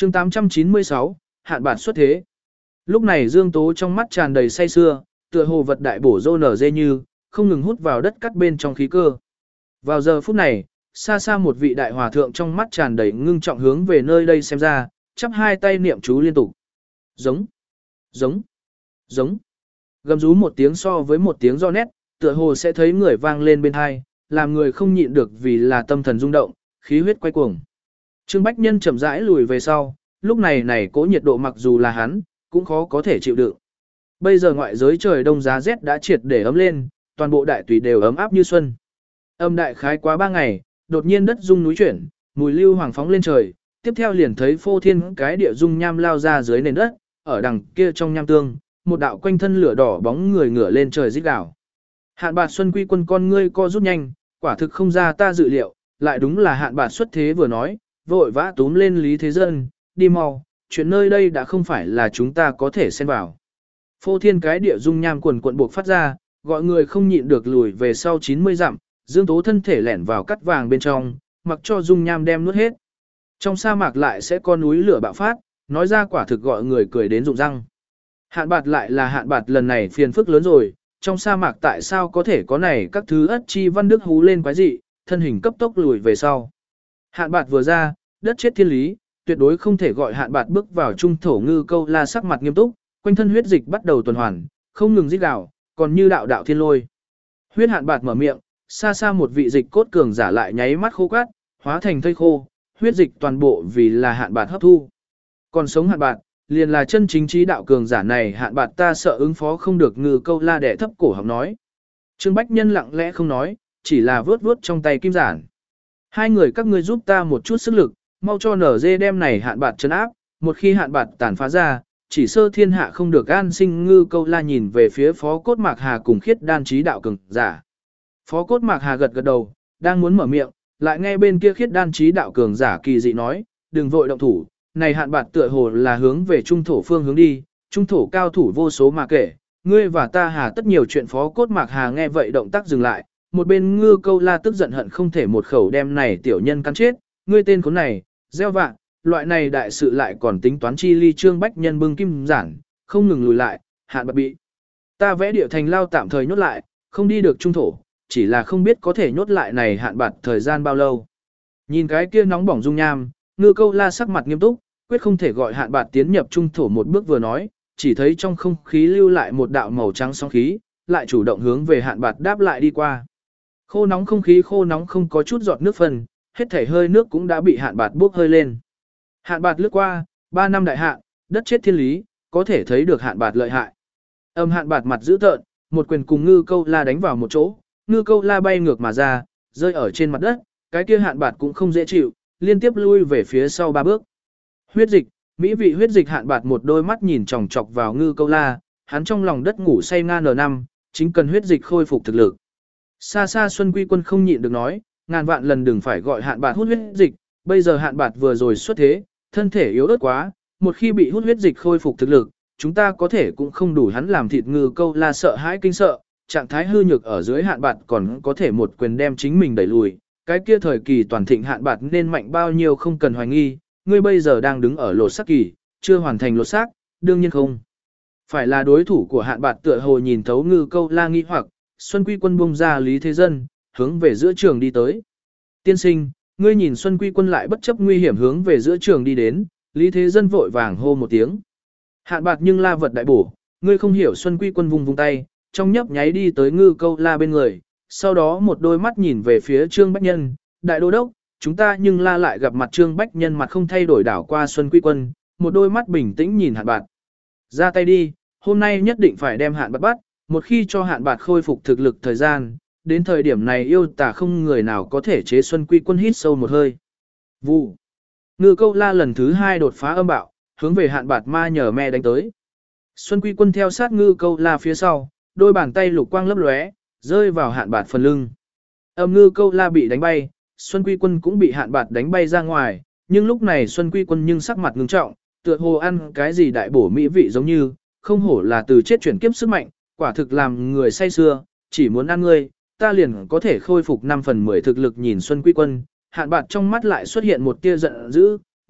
chương 896, hạn bạt xuất thế. Lúc này Dương Tố trong mắt tràn đầy say sưa, tựa hồ vật đại bổ rô nở dê như, không ngừng hút vào đất cắt bên trong khí cơ. Vào giờ phút này, xa xa một vị đại hòa thượng trong mắt tràn đầy ngưng trọng hướng về nơi đây xem ra, chắp hai tay niệm chú liên tục. Giống, giống, giống. Gầm rú một tiếng so với một tiếng do nét, tựa hồ sẽ thấy người vang lên bên hai, làm người không nhịn được vì là tâm thần rung động, khí huyết quay cuồng. Trương Bách Nhân chậm rãi lùi về sau, lúc này cố nhiệt độ mặc dù là hắn, cũng khó có thể chịu đựng. Bây giờ ngoại giới trời đông giá rét đã triệt để ấm lên, toàn bộ đại tùy đều ấm áp như xuân. Âm đại khái quá 3 ngày, đột nhiên đất rung núi chuyển, mùi lưu hoàng phóng lên trời, tiếp theo liền thấy phô thiên cái địa dung nham lao ra dưới nền đất, ở đằng kia trong nham tương, một đạo quanh thân lửa đỏ bóng người ngửa lên trời rít gào. Hạn bạt Xuân Quy Quân con ngươi co rút nhanh, quả thực không ra ta dự liệu, lại đúng là hạn bạt xuất thế vừa nói, vội vã túm lên Lý Thế Dân, đi mau, chuyện nơi đây đã không phải là chúng ta có thể xen vào. Phô thiên cái địa dung nham quần cuộn buộc phát ra, gọi người không nhịn được lùi về sau 90 dặm, Dương Tố thân thể lẻn vào cắt vàng bên trong, mặc cho dung nham đem nuốt hết. Trong sa mạc lại sẽ có núi lửa bạo phát, nói ra quả thực gọi người cười đến rụng răng. Hạn bạt lại là hạn bạt lần này phiền phức lớn rồi, trong sa mạc tại sao có thể có này các thứ ất chi văn đức hú lên quái dị, thân hình cấp tốc lùi về sau. Hạn bạt vừa ra, đất chết thiên lý, tuyệt đối không thể gọi hạn bạt bước vào trung thổ ngư câu la sắc mặt nghiêm túc, quanh thân huyết dịch bắt đầu tuần hoàn, không ngừng rít gào, còn như đạo đạo thiên lôi. Huyết hạn bạt mở miệng, xa xa một vị dịch cốt cường giả lại nháy mắt khô cát, hóa thành thây khô, huyết dịch toàn bộ vì là hạn bạt hấp thu. Còn sống hạn bạt, liền là chân chính trí đạo cường giả này hạn bạt ta sợ ứng phó không được ngư câu la đẻ thấp cổ họng nói. Trương Bách Nhân lặng lẽ không nói, chỉ là vớt vớt trong tay kim giản. Hai người các ngươi giúp ta một chút sức lực, mau cho nở dê đem này hạn bạt trấn áp, một khi hạn bạt tàn phá ra, chỉ sơ thiên hạ không được an sinh ngư câu la nhìn về phía phó cốt mạc hà cùng khiết đan trí đạo cường giả. Phó cốt mạc hà gật gật đầu, đang muốn mở miệng, lại nghe bên kia khiết đan trí đạo cường giả kỳ dị nói, đừng vội động thủ, này hạn bạt tựa hồ là hướng về trung thổ phương hướng đi, trung thổ cao thủ vô số mà kể, ngươi và ta hà tất nhiều chuyện. Phó cốt mạc hà nghe vậy động tác dừng lại, một bên ngư câu la tức giận hận không thể một khẩu đem này tiểu nhân cắn chết, ngươi tên khốn này, gieo vạ, loại này đại sự lại còn tính toán chi ly. Trương Bách Nhân bưng kim giản, không ngừng lùi lại, hạn bạt bị ta vẽ địa thành lao tạm thời nhốt lại, không đi được trung thổ, chỉ là không biết có thể nhốt lại này hạn bạt thời gian bao lâu. Nhìn cái kia nóng bỏng dung nham, ngư câu la sắc mặt nghiêm túc, quyết không thể gọi hạn bạt tiến nhập trung thổ một bước vừa nói, chỉ thấy trong không khí lưu lại một đạo màu trắng sóng khí, lại chủ động hướng về hạn bạt đáp lại đi qua. Khô nóng không khí khô nóng không có chút giọt nước phân, hết thể hơi nước cũng đã bị hạn bạt bốc hơi lên. Hạn bạt lướt qua, 3 năm đại hạn, đất chết thiên lý, có thể thấy được hạn bạt lợi hại. Hạn bạt mặt dữ tợn, một quyền cùng ngư câu la đánh vào một chỗ, ngư câu la bay ngược mà ra, rơi ở trên mặt đất, cái kia hạn bạt cũng không dễ chịu, liên tiếp lui về phía sau 3 bước. Huyết dịch, mỹ vị huyết dịch. Hạn bạt một đôi mắt nhìn chòng chọc vào ngư câu la, hắn trong lòng đất ngủ say nga n5, chính cần huyết dịch khôi phục thực lực. Xa xa Xuân Quy Quân không nhịn được nói, ngàn vạn lần đừng phải gọi hạn bạt hút huyết dịch, bây giờ hạn bạt vừa rồi xuất thế, thân thể yếu ớt quá, một khi bị hút huyết dịch khôi phục thực lực, chúng ta có thể cũng không đủ hắn làm thịt. ngư câu la sợ hãi kinh sợ, trạng thái hư nhược ở dưới hạn bạt còn có thể một quyền đem chính mình đẩy lùi, cái kia thời kỳ toàn thịnh hạn bạt nên mạnh bao nhiêu không cần hoài nghi, ngươi bây giờ đang đứng ở lột xác kỳ, chưa hoàn thành lột xác, đương nhiên không phải là đối thủ của hạn bạt. Tựa hồ nhìn thấu ngư câu la nghi hoặc, Xuân Quy Quân buông ra Lý Thế Dân, hướng về giữa trường đi tới. Tiên sinh, ngươi nhìn. Xuân Quy Quân lại bất chấp nguy hiểm hướng về giữa trường đi đến, Lý Thế Dân vội vàng hô một tiếng. Hạn bạt nhưng la vật đại bổ, ngươi không hiểu. Xuân Quy Quân vung tay, trong nhấp nháy đi tới ngư câu la bên người, sau đó một đôi mắt nhìn về phía Trương Bách Nhân, đại đô đốc, chúng ta nhưng la lại gặp mặt. Trương Bách Nhân mặt không thay đổi đảo qua Xuân Quy Quân, một đôi mắt bình tĩnh nhìn hạn bạt. Ra tay đi, hôm nay nhất định phải đem hạn bạt bắt, một khi cho hạn bạt khôi phục thực lực thời gian, đến thời điểm này yêu tà không người nào có thể chế. Xuân Quy Quân hít sâu một hơi. Vụ. Ngư câu la lần thứ 2 đột phá âm bạo, hướng về hạn bạt ma nhờ me đánh tới. Xuân Quy Quân theo sát ngư câu la phía sau, đôi bàn tay lục quang lấp lóe, rơi vào hạn bạt phần lưng. Ngư câu la bị đánh bay, Xuân Quy Quân cũng bị hạn bạt đánh bay ra ngoài, nhưng lúc này Xuân Quy Quân nhưng sắc mặt ngưng trọng, tựa hồ ăn cái gì đại bổ mỹ vị giống như, không hổ là từ chết chuyển kiếp sức mạnh, quả thực làm người say sưa, chỉ muốn ăn ngươi, ta liền có thể khôi phục 5/10 thực lực. Nhìn Xuân Quy Quân, hạn bạt trong mắt lại xuất hiện một tia giận dữ,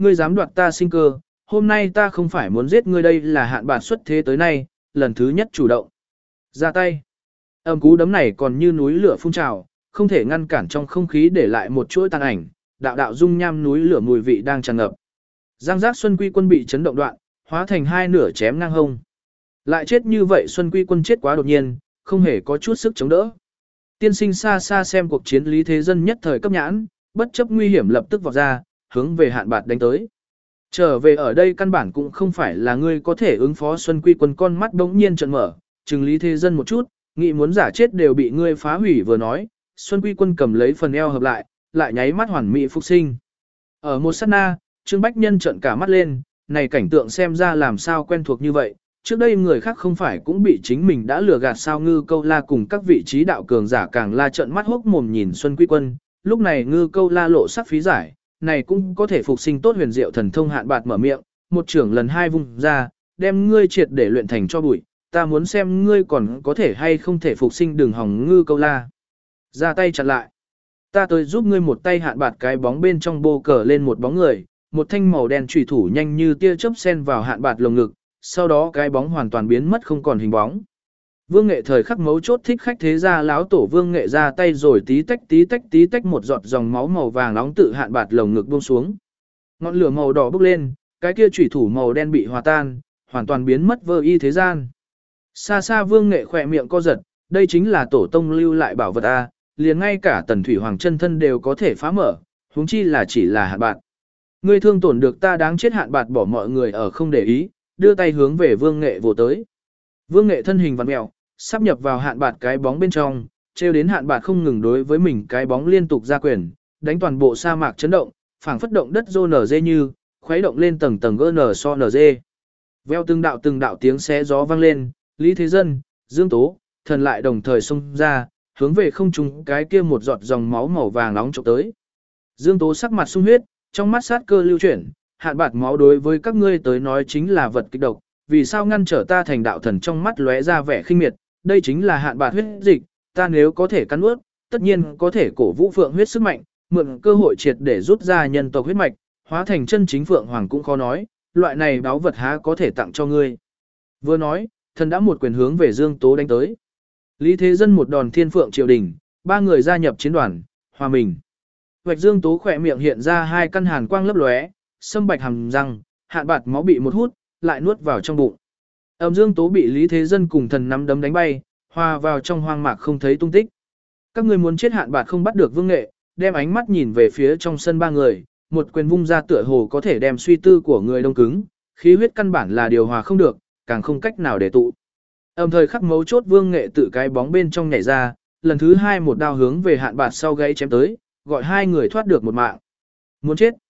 ngươi dám đoạt ta sinh cơ, hôm nay ta không phải muốn giết ngươi, đây là hạn bạt xuất thế tới nay, lần thứ nhất chủ động. Ra tay. Âm cú đấm này còn như núi lửa phun trào, không thể ngăn cản trong không khí để lại một chuỗi tàn ảnh, đạo đạo dung nham núi lửa mùi vị đang tràn ngập. Giang giác Xuân Quy Quân bị chấn động đoạn, hóa thành hai nửa chém ngang hông. Lại chết như vậy, Xuân Quy Quân chết quá đột nhiên, không hề có chút sức chống đỡ. Tiên sinh xa xa xem cuộc chiến, Lý Thế Dân nhất thời cấp nhãn, bất chấp nguy hiểm lập tức vọt ra, hướng về Hạn Bạt đánh tới. Trở về ở đây căn bản cũng không phải là ngươi có thể ứng phó. Xuân Quy Quân con mắt đống nhiên trợn mở, chừng Lý Thế Dân một chút, nghĩ muốn giả chết đều bị ngươi phá hủy. Vừa nói, Xuân Quy Quân cầm lấy phần eo hợp lại nháy mắt hoàn mỹ phục sinh. Ở một sát na, Trương Bách Nhân trợn cả mắt lên, này cảnh tượng xem ra làm sao quen thuộc như vậy, trước đây người khác không phải cũng bị chính mình đã lừa gạt sao. Ngư Câu La cùng các vị trí đạo cường giả càng la trợn mắt hốc mồm nhìn Xuân Quy Quân, lúc này Ngư Câu La lộ sắc phí giải, này cũng có thể phục sinh tốt huyền diệu thần thông. Hạn Bạt mở miệng, một trưởng lần hai vung ra, đem ngươi triệt để luyện thành cho bụi, ta muốn xem ngươi còn có thể hay không thể phục sinh. Đừng hòng. Ngư Câu La ra tay chặn lại, ta tới giúp ngươi một tay. Hạn Bạt cái bóng bên trong bô cờ lên một bóng người, một thanh màu đen chủy thủ nhanh như tia chớp xen vào Hạn Bạt lồng ngực, sau đó cái bóng hoàn toàn biến mất không còn hình bóng. Vương Nghệ thời khắc mấu chốt thích khách thế gia lão tổ Vương Nghệ ra tay rồi tí tách một giọt dòng máu màu vàng nóng tự Hạn Bạt lồng ngực buông xuống. Ngọn lửa màu đỏ bốc lên, cái kia chủy thủ màu đen bị hòa tan, hoàn toàn biến mất vơ y thế gian. Xa xa Vương Nghệ khỏe miệng co giật, đây chính là tổ tông lưu lại bảo vật a, liền ngay cả Tần Thủy Hoàng chân thân đều có thể phá mở, huống chi là chỉ là Hạn Bạt. Ngươi thương tổn được ta đáng chết. Hạn Bạt bỏ mọi người ở không để ý, đưa tay hướng về Vương Nghệ vồ tới. Vương Nghệ thân hình vặn mèo, sắp nhập vào Hạn Bạt cái bóng bên trong, trêu đến Hạn Bạt không ngừng đối với mình cái bóng liên tục ra quyền, đánh toàn bộ sa mạc chấn động, phảng phất động đất rô nở dê như, khuấy động lên tầng tầng gơ nở so nở dê. Veo từng đạo tiếng xé gió vang lên, Lý Thế Dân, Dương Tố, thần lại đồng thời xông ra, hướng về không trung cái kia một giọt dòng máu màu vàng nóng chụp tới. Dương Tố sắc mặt sung huyết, trong mắt sát cơ lưu chuyển, Hạn Bạt máu đối với các ngươi tới nói chính là vật kịch độc, vì sao ngăn trở ta thành đạo thần? Trong mắt lóe ra vẻ khinh miệt, đây chính là Hạn Bạt huyết dịch, ta nếu có thể cắn nuốt, tất nhiên có thể cổ vũ phượng huyết sức mạnh, mượn cơ hội triệt để rút ra nhân tộc huyết mạch, hóa thành chân chính phượng hoàng cũng khó nói, loại này báu vật há có thể tặng cho ngươi. Vừa nói, thần đã một quyền hướng về Dương Tố đánh tới. Lý Thế Dân một đòn thiên phượng triều đình, ba người gia nhập chiến đoàn, hòa mình. Vạch Dương Tố khỏe miệng hiện ra hai căn hàn quang lấp lóe, sâm bạch hàm răng, Hạn Bạt máu bị một hút, lại nuốt vào trong bụng. Dương Tố bị Lý Thế Dân cùng thần nắm đấm đánh bay, hòa vào trong hoang mạc không thấy tung tích. Các ngươi muốn chết. Hạn Bạt không bắt được Vương Nghệ, đem ánh mắt nhìn về phía trong sân ba người, một quyền vung ra tựa hồ có thể đem suy tư của người đông cứng, khí huyết căn bản là điều hòa không được, càng không cách nào để tụ. Thời khắc mấu chốt Vương Nghệ tự cái bóng bên trong nhảy ra, lần thứ hai một đao hướng về Hạn Bạt sau gáy chém tới, gọi hai người thoát được một mạng. Muốn chết.